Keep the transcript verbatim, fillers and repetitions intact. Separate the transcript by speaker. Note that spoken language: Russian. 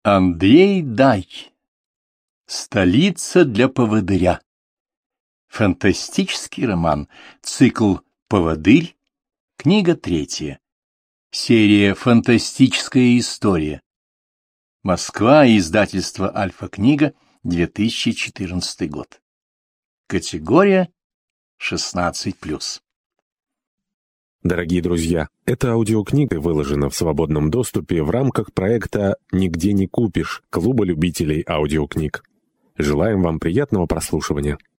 Speaker 1: Андрей Дай. Столица для поводыря. Фантастический роман. Цикл «Поводырь». Книга третья. Серия «Фантастическая история». Москва. Издательство «Альфа-книга», две тысячи четырнадцатый год. Категория шестнадцать плюс.
Speaker 2: Дорогие друзья, эта аудиокнига выложена в свободном доступе в рамках проекта «Нигде не купишь» Клуба любителей аудиокниг. Желаем вам приятного прослушивания.